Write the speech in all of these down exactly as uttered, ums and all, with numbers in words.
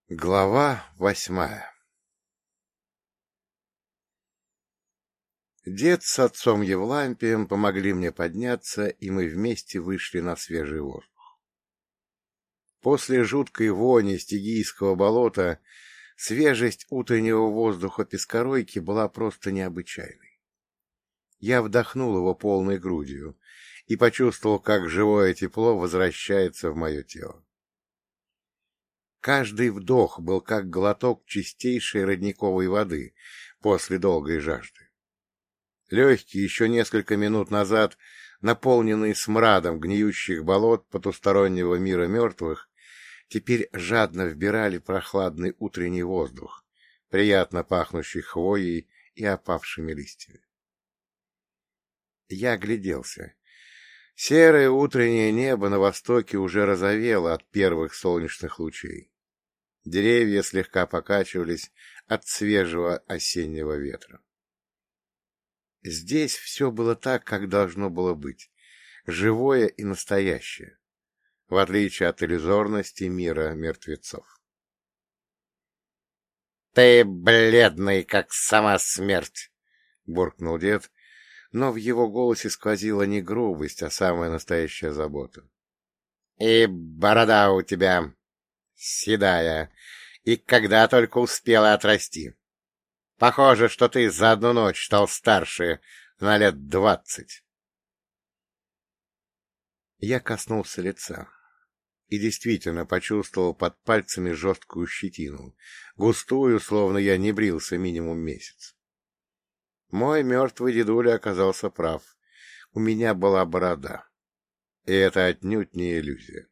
Глава восьмая. Дед с отцом Евлампием помогли мне подняться, и мы вместе вышли на свежий воздух. После жуткой вони стигийского болота свежесть утреннего воздуха Пескоройки была просто необычайной. Я вдохнул его полной грудью и почувствовал, как живое тепло возвращается в мое тело. Каждый вдох был как глоток чистейшей родниковой воды после долгой жажды. Легкие еще несколько минут назад, наполненные смрадом гниющих болот потустороннего мира мертвых, теперь жадно вбирали прохладный утренний воздух, приятно пахнущий хвоей и опавшими листьями. Я огляделся. Серое утреннее небо на востоке уже розовело от первых солнечных лучей. Деревья слегка покачивались от свежего осеннего ветра. Здесь все было так, как должно было быть, живое и настоящее, в отличие от иллюзорности мира мертвецов. — Ты бледный, как сама смерть! — буркнул дед, но в его голосе сквозила не грубость, а самая настоящая забота. — И борода у тебя седая, и когда только успела отрасти. Похоже, что ты за одну ночь стал старше на лет двадцать. Я коснулся лица и действительно почувствовал под пальцами жесткую щетину, густую, словно я не брился минимум месяц. Мой мертвый дедуля оказался прав. У меня была борода, и это отнюдь не иллюзия.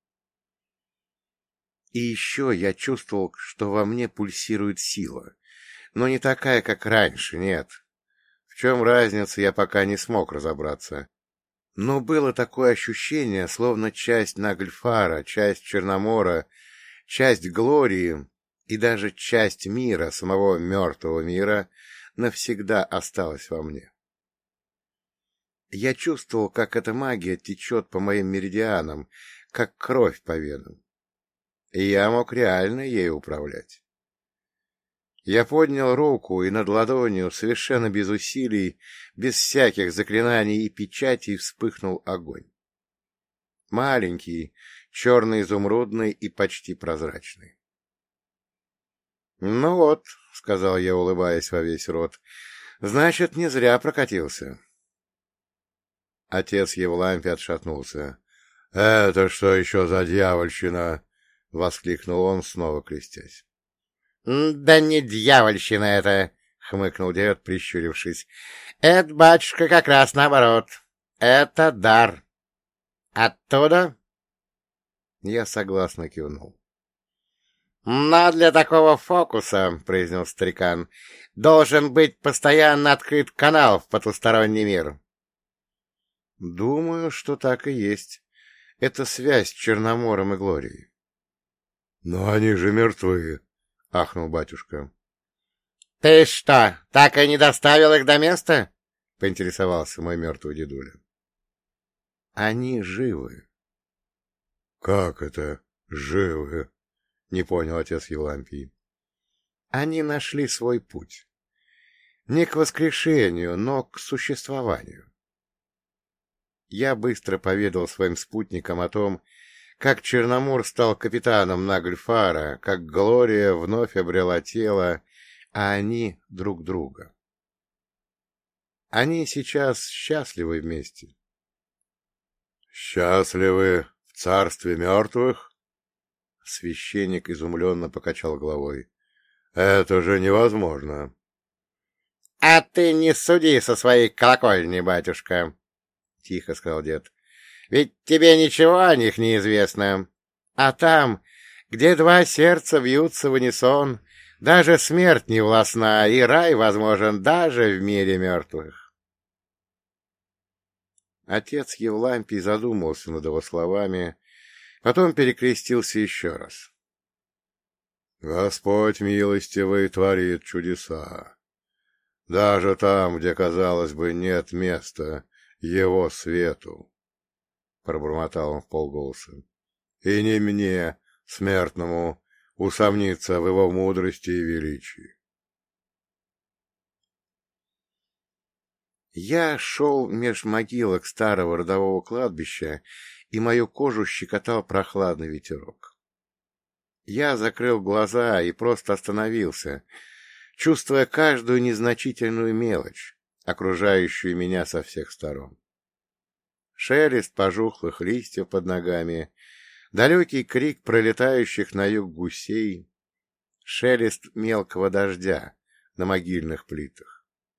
И еще я чувствовал, что во мне пульсирует сила, но не такая, как раньше, нет. В чем разница, я пока не смог разобраться. Но было такое ощущение, словно часть Нагльфара, часть Черномора, часть Глории и даже часть мира, самого мертвого мира, навсегда осталась во мне. Я чувствовал, как эта магия течет по моим меридианам, как кровь по венам. И я мог реально ею управлять. Я поднял руку, и над ладонью, совершенно без усилий, без всяких заклинаний и печатей, вспыхнул огонь. Маленький, черно-изумрудный и почти прозрачный. — Ну вот, — сказал я, улыбаясь во весь рот, — значит, не зря прокатился. Отец Евлампий отшатнулся. — Это что еще за дьявольщина? — воскликнул он, снова крестясь. — Да не дьявольщина это, — хмыкнул дед, прищурившись. — Это, батюшка, как раз наоборот. Это дар. Оттуда? Я согласно кивнул. — Но для такого фокуса, — произнес старикан, — должен быть постоянно открыт канал в потусторонний мир. — Думаю, что так и есть. Это связь с Черномором и Глорией. — Но они же мертвы, — ахнул батюшка. — Ты что, так и не доставил их до места? — поинтересовался мой мертвый дедуля. — Они живы. — Как это живы? — не понял отец Евлампий. — Они нашли свой путь. Не к воскрешению, но к существованию. Я быстро поведал своим спутникам о том, как Черномор стал капитаном Нагльфара, как Глория вновь обрела тело, а они — друг друга. Они сейчас счастливы вместе. — Счастливы в царстве мертвых? Священник изумленно покачал головой. — Это же невозможно. — А ты не суди со своей колокольни, батюшка, — тихо сказал дед. Ведь тебе ничего о них не известно. А там, где два сердца бьются в унисон, даже смерть не властна, и рай возможен даже в мире мертвых. Отец Евлампий задумался над его словами, потом перекрестился еще раз. Господь милостивый творит чудеса. Даже там, где, казалось бы, нет места его свету. — пробормотал он вполголоса. — И не мне, смертному, усомниться в его мудрости и величии. Я шел меж могилок старого родового кладбища, и мою кожу щекотал прохладный ветерок. Я закрыл глаза и просто остановился, чувствуя каждую незначительную мелочь, окружающую меня со всех сторон. Шелест пожухлых листьев под ногами, далекий крик пролетающих на юг гусей, шелест мелкого дождя на могильных плитах.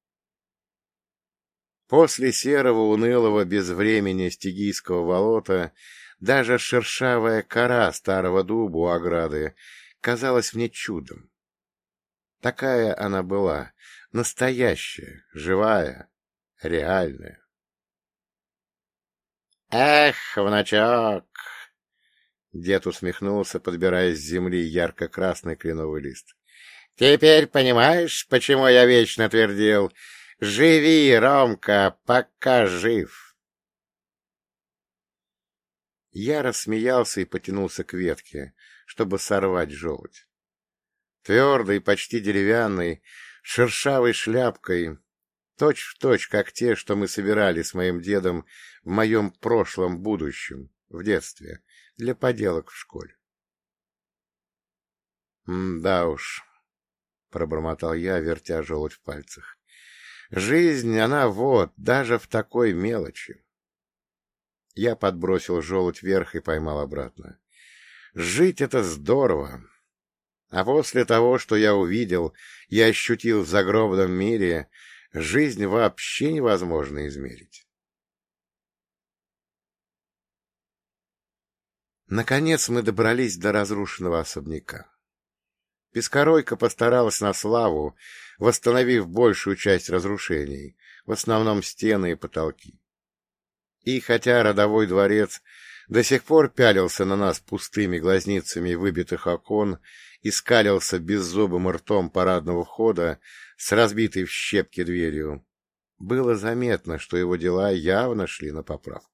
После серого, унылого безвремени стигийского болота даже шершавая кора старого дуба у ограды казалась мне чудом. Такая она была, настоящая, живая, реальная. «Эх, внучок!» — дед усмехнулся, подбирая с земли ярко-красный кленовый лист. «Теперь понимаешь, почему я вечно твердил: живи, Ромка, пока жив!» Я рассмеялся и потянулся к ветке, чтобы сорвать желудь. Твердый, почти деревянный, с шершавой шляпкой, точь-в-точь, как те, что мы собирали с моим дедом в моем прошлом будущем, в детстве, для поделок в школе. «Да уж», — пробормотал я, вертя желудь в пальцах, — «жизнь, она вот, даже в такой мелочи». Я подбросил желудь вверх и поймал обратно. «Жить — это здорово. А после того, что я увидел и ощутил в загробном мире, жизнь вообще невозможно измерить». Наконец мы добрались до разрушенного особняка. Пескоройка постаралась на славу, восстановив большую часть разрушений, в основном стены и потолки. И хотя родовой дворец до сих пор пялился на нас пустыми глазницами выбитых окон и скалился беззубым ртом парадного входа с разбитой в щепки дверью, было заметно, что его дела явно шли на поправку.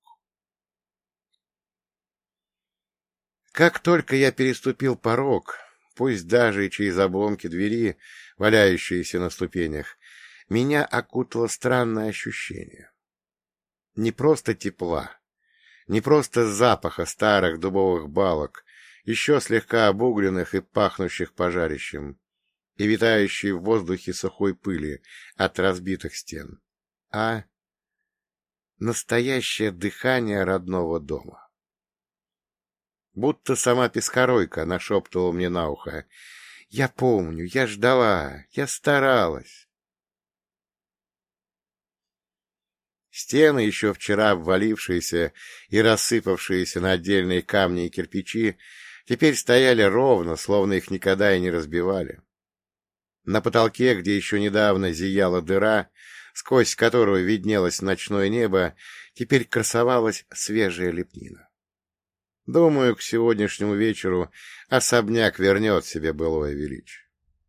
Как только я переступил порог, пусть даже и через обломки двери, валяющиеся на ступенях, меня окутало странное ощущение. Не просто тепла, не просто запаха старых дубовых балок, еще слегка обугленных и пахнущих пожарищем, и витающей в воздухе сухой пыли от разбитых стен, а настоящее дыхание родного дома. Будто сама Пескоройка нашептывала мне на ухо: «Я помню, я ждала, я старалась». Стены, еще вчера обвалившиеся и рассыпавшиеся на отдельные камни и кирпичи, теперь стояли ровно, словно их никогда и не разбивали. На потолке, где еще недавно зияла дыра, сквозь которую виднелось ночное небо, теперь красовалась свежая лепнина. Думаю, к сегодняшнему вечеру особняк вернет себе былое величие.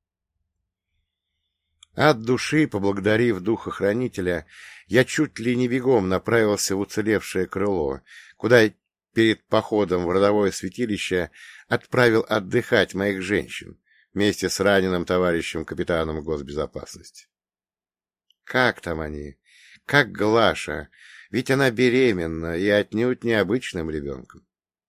От души, поблагодарив духохранителя, я чуть ли не бегом направился в уцелевшее крыло, куда перед походом в родовое святилище отправил отдыхать моих женщин вместе с раненым товарищем капитаном госбезопасности. Как там они? Как Глаша? Ведь она беременна и отнюдь необычным ребенком.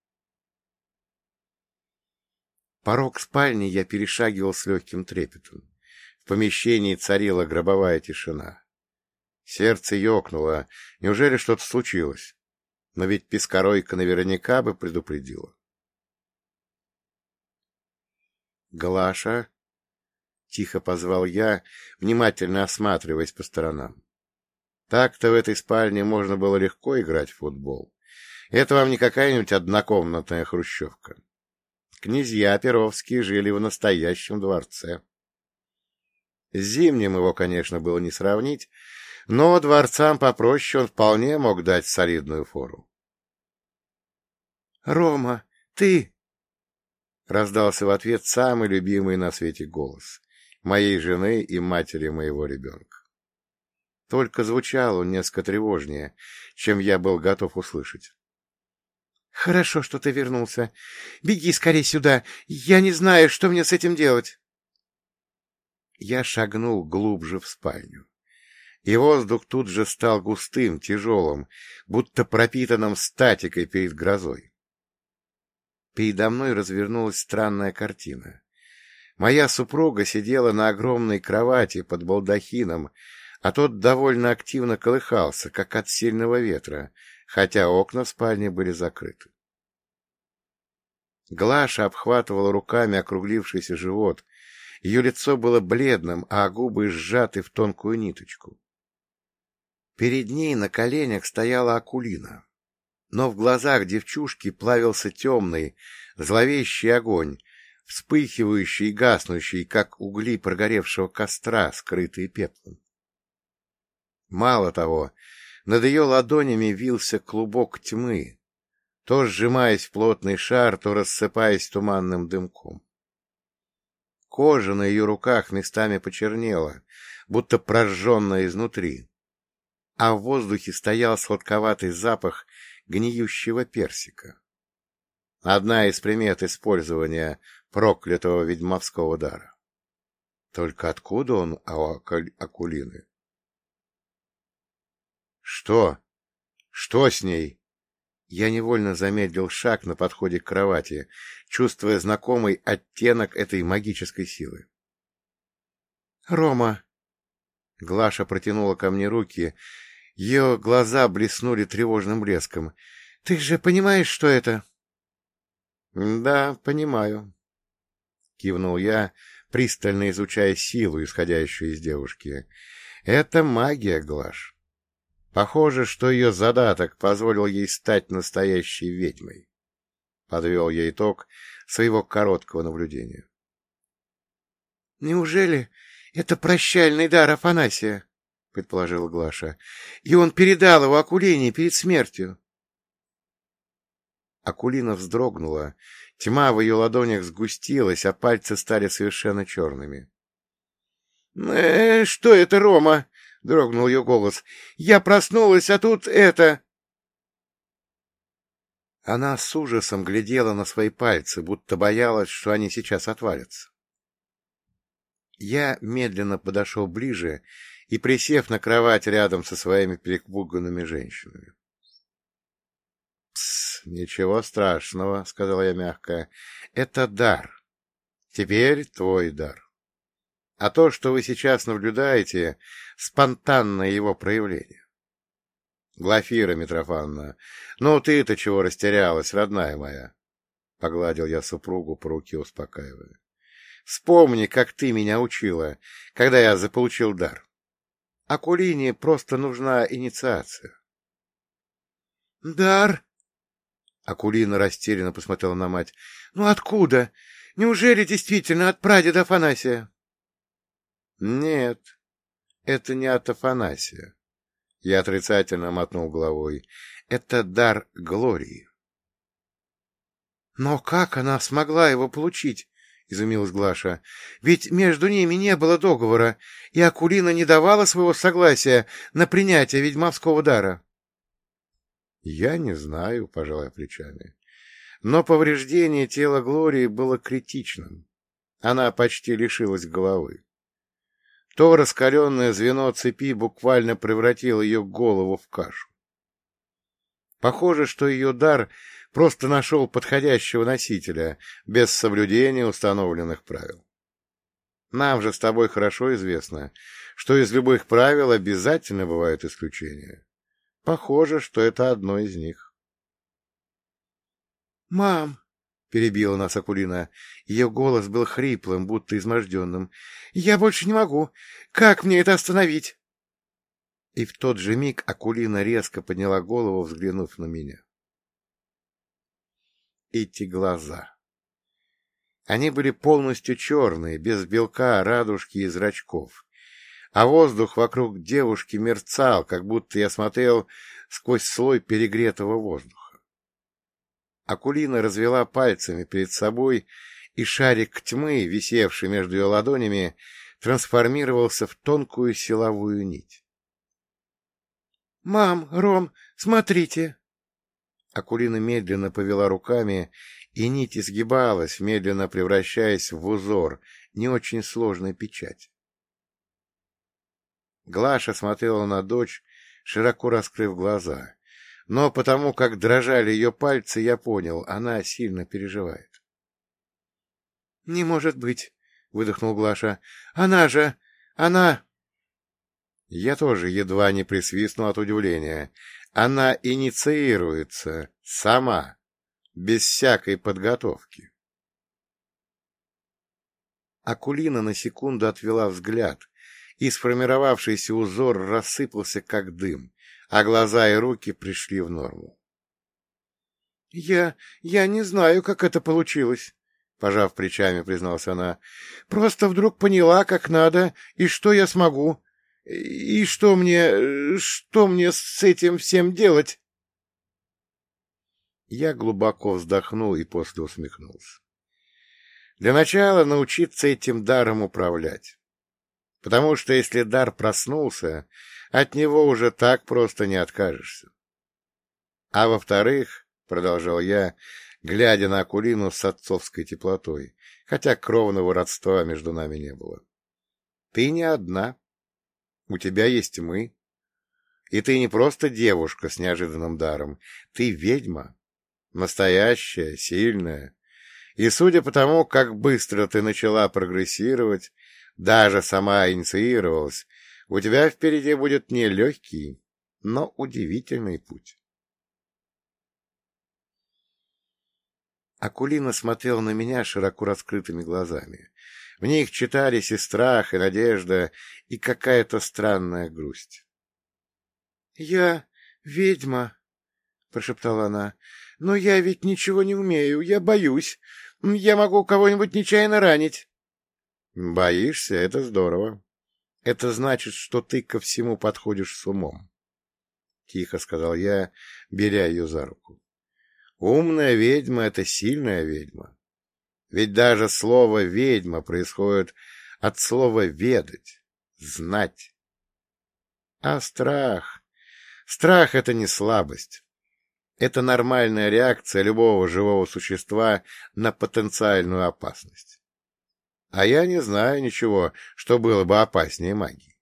Порог спальни я перешагивал с легким трепетом. В помещении царила гробовая тишина. Сердце ёкнуло. Неужели что-то случилось? Но ведь Пескоройка наверняка бы предупредила. «Глаша?» — тихо позвал я, внимательно осматриваясь по сторонам. Так-то в этой спальне можно было легко играть в футбол. Это вам не какая-нибудь однокомнатная хрущевка. Князья Перовские жили в настоящем дворце. С Зимним его, конечно, было не сравнить, но дворцам попроще он вполне мог дать солидную фору. — Рома, ты... — раздался в ответ самый любимый на свете голос моей жены и матери моего ребенка. Только звучал он несколько тревожнее, чем я был готов услышать. Хорошо, что ты вернулся. Беги скорее сюда. Я не знаю, что мне с этим делать. Я шагнул глубже в спальню. И воздух тут же стал густым, тяжелым, будто пропитанным статикой перед грозой. Передо мной развернулась странная картина. Моя супруга сидела на огромной кровати под балдахином, а тот довольно активно колыхался, как от сильного ветра, хотя окна в спальне были закрыты. Глаша обхватывала руками округлившийся живот. Ее лицо было бледным, а губы сжаты в тонкую ниточку. Перед ней на коленях стояла Акулина, но в глазах девчушки плавился темный, зловещий огонь, вспыхивающий и гаснущий, как угли прогоревшего костра, скрытые пеплом. Мало того, над ее ладонями вился клубок тьмы, то сжимаясь в плотный шар, то рассыпаясь туманным дымком. Кожа на ее руках местами почернела, будто прожженная изнутри, а в воздухе стоял сладковатый запах гниющего персика. Одна из примет использования проклятого ведьмовского дара. Только откуда он у Акулины? — Что? Что с ней? Я невольно замедлил шаг на подходе к кровати, чувствуя знакомый оттенок этой магической силы. — Рома! Глаша протянула ко мне руки. Ее глаза блеснули тревожным блеском. — Ты же понимаешь, что это? — Да, понимаю, — кивнул я, пристально изучая силу, исходящую из девушки. — Это магия, Глаш. Похоже, что ее задаток позволил ей стать настоящей ведьмой. Подвел я итог своего короткого наблюдения. — Неужели это прощальный дар Афанасия? — предположила Глаша. — И он передал его Акулине перед смертью. Акулина вздрогнула, тьма в ее ладонях сгустилась, а пальцы стали совершенно черными. — Э, что это, Рома? — дрогнул ее голос. — Я проснулась, а тут это... Она с ужасом глядела на свои пальцы, будто боялась, что они сейчас отвалятся. Я медленно подошел ближе и, присев на кровать рядом со своими перепуганными женщинами. — Пс, ничего страшного, — сказал я мягко, — это дар. Теперь твой дар. А то, что вы сейчас наблюдаете, — спонтанное его проявление. Глафира Митрофановна, ну ты-то чего растерялась, родная моя? — погладил я супругу по руке, успокаивая. — Вспомни, как ты меня учила, когда я заполучил дар. Акулине просто нужна инициация. — Дар? Акулина растерянно посмотрела на мать. — Ну откуда? Неужели действительно от прадеда Афанасия? — Нет, это не от Афанасия. Я отрицательно мотнул головой. Это дар Глории. — Но как она смогла его получить? — изумилась Глаша. — Ведь между ними не было договора, и Акулина не давала своего согласия на принятие ведьмовского дара. — Я не знаю, — пожалуй, плечами. Но повреждение тела Глории было критичным. Она почти лишилась головы. То раскаленное звено цепи буквально превратило ее голову в кашу. Похоже, что ее дар просто нашел подходящего носителя, без соблюдения установленных правил. Нам же с тобой хорошо известно, что из любых правил обязательно бывают исключения. Похоже, что это одно из них. — Мам! — перебила нас Акулина. Ее голос был хриплым, будто изможденным. — Я больше не могу. Как мне это остановить? И в тот же миг Акулина резко подняла голову, взглянув на меня. Эти глаза. Они были полностью черные, без белка, радужки и зрачков. А воздух вокруг девушки мерцал, как будто я смотрел сквозь слой перегретого воздуха. Акулина развела пальцами перед собой, и шарик тьмы, висевший между ее ладонями, трансформировался в тонкую силовую нить. — Мам, Ром, смотрите! Акулина медленно повела руками, и нить изгибалась, медленно превращаясь в узор не очень сложной печати. Глаша смотрела на дочь, широко раскрыв глаза, но потому как дрожали ее пальцы, я понял, она сильно переживает. — Не может быть, — выдохнул Глаша. — Она же... она... Я тоже едва не присвистнул от удивления. Она инициируется сама, без всякой подготовки. Акулина на секунду отвела взгляд, и сформировавшийся узор рассыпался, как дым, а глаза и руки пришли в норму. — Я... я не знаю, как это получилось, — пожав плечами, призналась она. — Просто вдруг поняла, как надо, и что я смогу. И что мне... что мне с этим всем делать? Я глубоко вздохнул и после усмехнулся. Для начала научиться этим даром управлять. Потому что если дар проснулся, от него уже так просто не откажешься. А во-вторых, — продолжал я, глядя на Акулину с отцовской теплотой, хотя кровного родства между нами не было, — ты не одна. У тебя есть мы. И ты не просто девушка с неожиданным даром, ты ведьма. Настоящая, сильная. И судя по тому, как быстро ты начала прогрессировать, даже сама инициировалась, у тебя впереди будет не легкий, но удивительный путь. Акулина смотрела на меня широко раскрытыми глазами. В них читались и страх, и надежда, и какая-то странная грусть. — Я ведьма, — прошептала она, — но я ведь ничего не умею, я боюсь. Я могу кого-нибудь нечаянно ранить. — Боишься? Это здорово. Это значит, что ты ко всему подходишь с умом, — тихо сказал я, беря ее за руку. — Умная ведьма — это сильная ведьма. Ведь даже слово «ведьма» происходит от слова «ведать», «знать». А страх... Страх — это не слабость. Это нормальная реакция любого живого существа на потенциальную опасность. А я не знаю ничего, что было бы опаснее магии.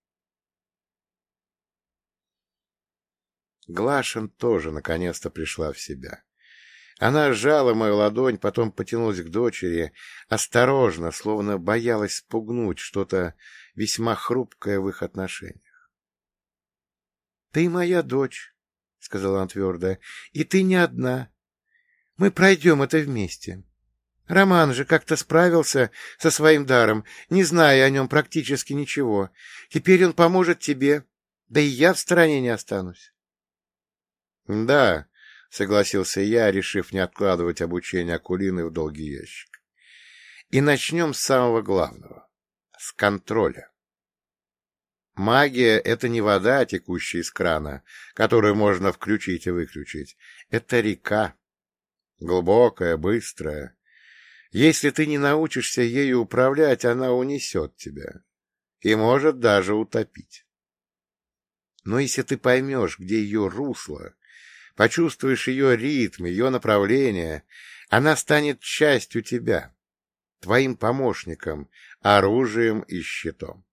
Глашин тоже наконец-то пришла в себя. Она сжала мою ладонь, потом потянулась к дочери, осторожно, словно боялась спугнуть что-то весьма хрупкое в их отношениях. — Ты моя дочь, — сказала она твердо, — и ты не одна. Мы пройдем это вместе. Роман же как-то справился со своим даром, не зная о нем практически ничего. Теперь он поможет тебе, да и я в стороне не останусь. — Да, — согласился я, решив не откладывать обучение Акулины в долгий ящик. — И начнем с самого главного — с контроля. Магия — это не вода, текущая из крана, которую можно включить и выключить. Это река. Глубокая, быстрая. Если ты не научишься ею управлять, она унесет тебя и может даже утопить. Но если ты поймешь, где ее русло, почувствуешь ее ритм, ее направление, она станет частью тебя, твоим помощником, оружием и щитом.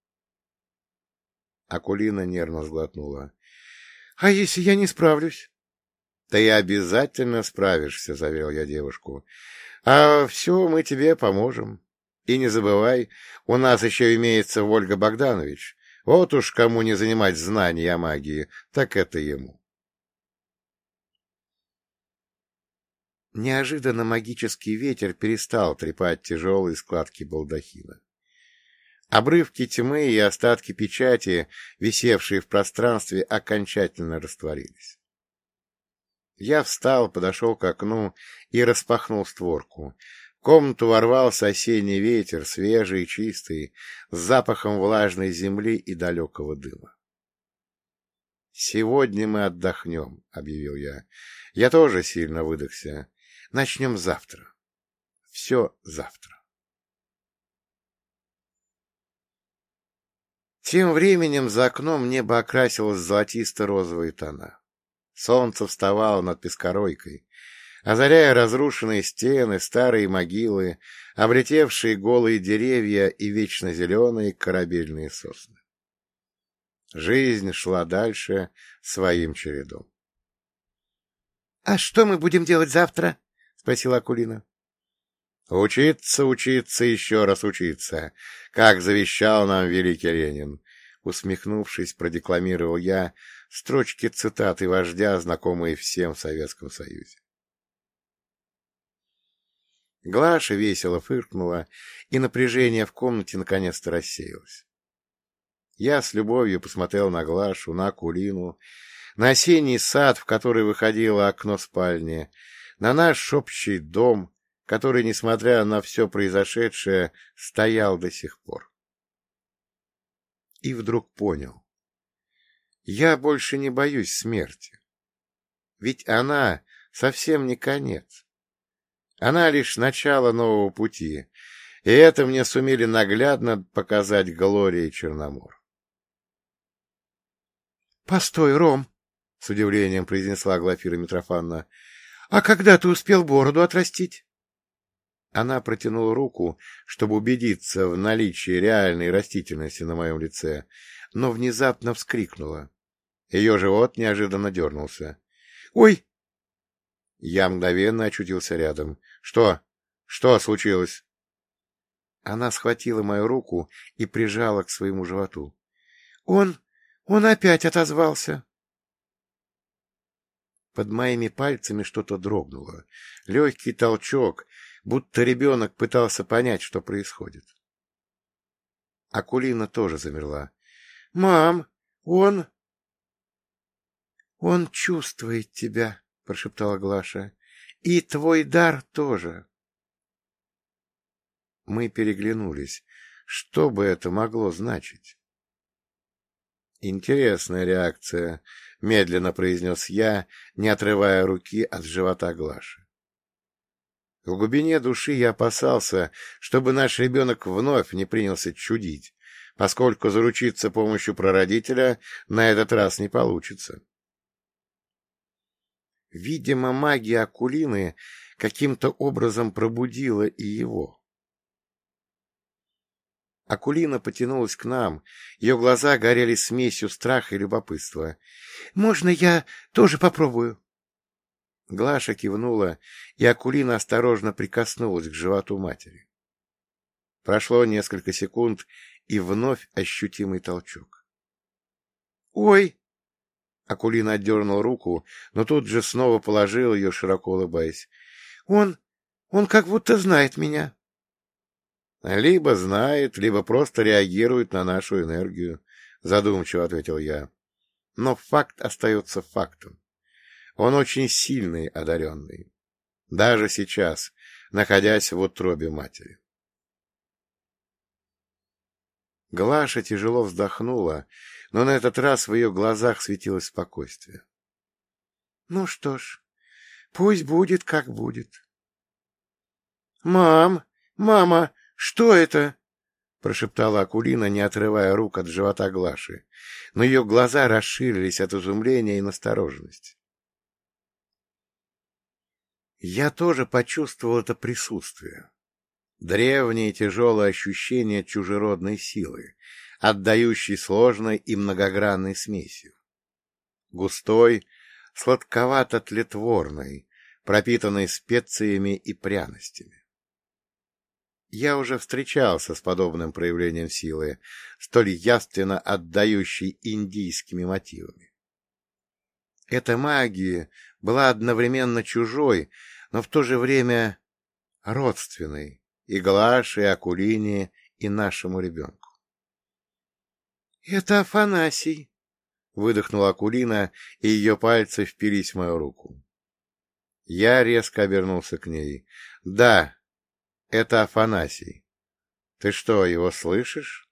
Акулина нервно сглотнула. — А если я не справлюсь? — Ты обязательно справишься, — заверил я девушку. — А все мы тебе поможем. И не забывай, у нас еще имеется Вольга Богданович. Вот уж кому не занимать знаний о магии, так это ему. Неожиданно магический ветер перестал трепать тяжелые складки балдахина. Обрывки тьмы и остатки печати, висевшие в пространстве, окончательно растворились. Я встал, подошел к окну и распахнул створку. В комнату ворвался осенний ветер, свежий и чистый, с запахом влажной земли и далекого дыма. — Сегодня мы отдохнем, — объявил я. Я тоже сильно выдохся. Начнем завтра. Все завтра. Тем временем за окном небо окрасилось в золотисто-розовые тона. Солнце вставало над Пескоройкой, озаряя разрушенные стены, старые могилы, облетевшие голые деревья и вечно зеленые корабельные сосны. Жизнь шла дальше своим чередом. — А что мы будем делать завтра? — спросила Акулина. — Учиться, учиться, еще раз учиться, как завещал нам великий Ленин. Усмехнувшись, продекламировал я строчки цитаты вождя, знакомые всем в Советском Союзе. Глаша весело фыркнула, и напряжение в комнате наконец-то рассеялось. Я с любовью посмотрел на Глашу, на Акулину, на осенний сад, в который выходило окно спальни, на наш общий дом, который, несмотря на все произошедшее, стоял до сих пор. И вдруг понял. Я больше не боюсь смерти. Ведь она совсем не конец. Она лишь начало нового пути, и это мне сумели наглядно показать Глория и Черномор. — Постой, Ром, — с удивлением произнесла Глафира Митрофановна, — а когда ты успел бороду отрастить? Она протянула руку, чтобы убедиться в наличии реальной растительности на моем лице, но внезапно вскрикнула. Ее живот неожиданно дернулся. — Ой! Я мгновенно очутился рядом. — Что? Что случилось? Она схватила мою руку и прижала к своему животу. — Он... он опять отозвался. Под моими пальцами что-то дрогнуло. Легкий толчок, будто ребенок пытался понять, что происходит. Акулина тоже замерла. — Мам, он... — Он чувствует тебя, — прошептала Глаша. — И твой дар тоже. Мы переглянулись. Что бы это могло значить? — Интересная реакция, — медленно произнес я, не отрывая руки от живота Глаши. В глубине души я опасался, чтобы наш ребенок вновь не принялся чудить, поскольку заручиться помощью прародителя на этот раз не получится. Видимо, магия Акулины каким-то образом пробудила и его. Акулина потянулась к нам, ее глаза горели смесью страха и любопытства. — Можно я тоже попробую? Глаша кивнула, и Акулина осторожно прикоснулась к животу матери. Прошло несколько секунд, и вновь ощутимый толчок. — Ой! Акулина отдернула руку, но тут же снова положила ее, широко улыбаясь. — Он... он как будто знает меня. — Либо знает, либо просто реагирует на нашу энергию, — задумчиво ответил я. Но факт остается фактом. Он очень сильный, одаренный. Даже сейчас, находясь в утробе матери. Глаша тяжело вздохнула, но на этот раз в ее глазах светилось спокойствие. — Ну что ж, пусть будет, как будет. — Мам, мама, что это? — прошептала Акулина, не отрывая рук от живота Глаши, но ее глаза расширились от изумления и настороженности. Я тоже почувствовал это присутствие. Древнее и тяжелое ощущение чужеродной силы, отдающей сложной и многогранной смесью. Густой, сладковато-тлетворной, пропитанной специями и пряностями. Я уже встречался с подобным проявлением силы, столь явственно отдающей индийскими мотивами. Эта магия была одновременно чужой, но в то же время родственной и Глаше, и Акулине, и нашему ребенку. — Это Афанасий, — выдохнула Акулина, и ее пальцы впились в мою руку. Я резко обернулся к ней. — Да, это Афанасий. Ты что, его слышишь?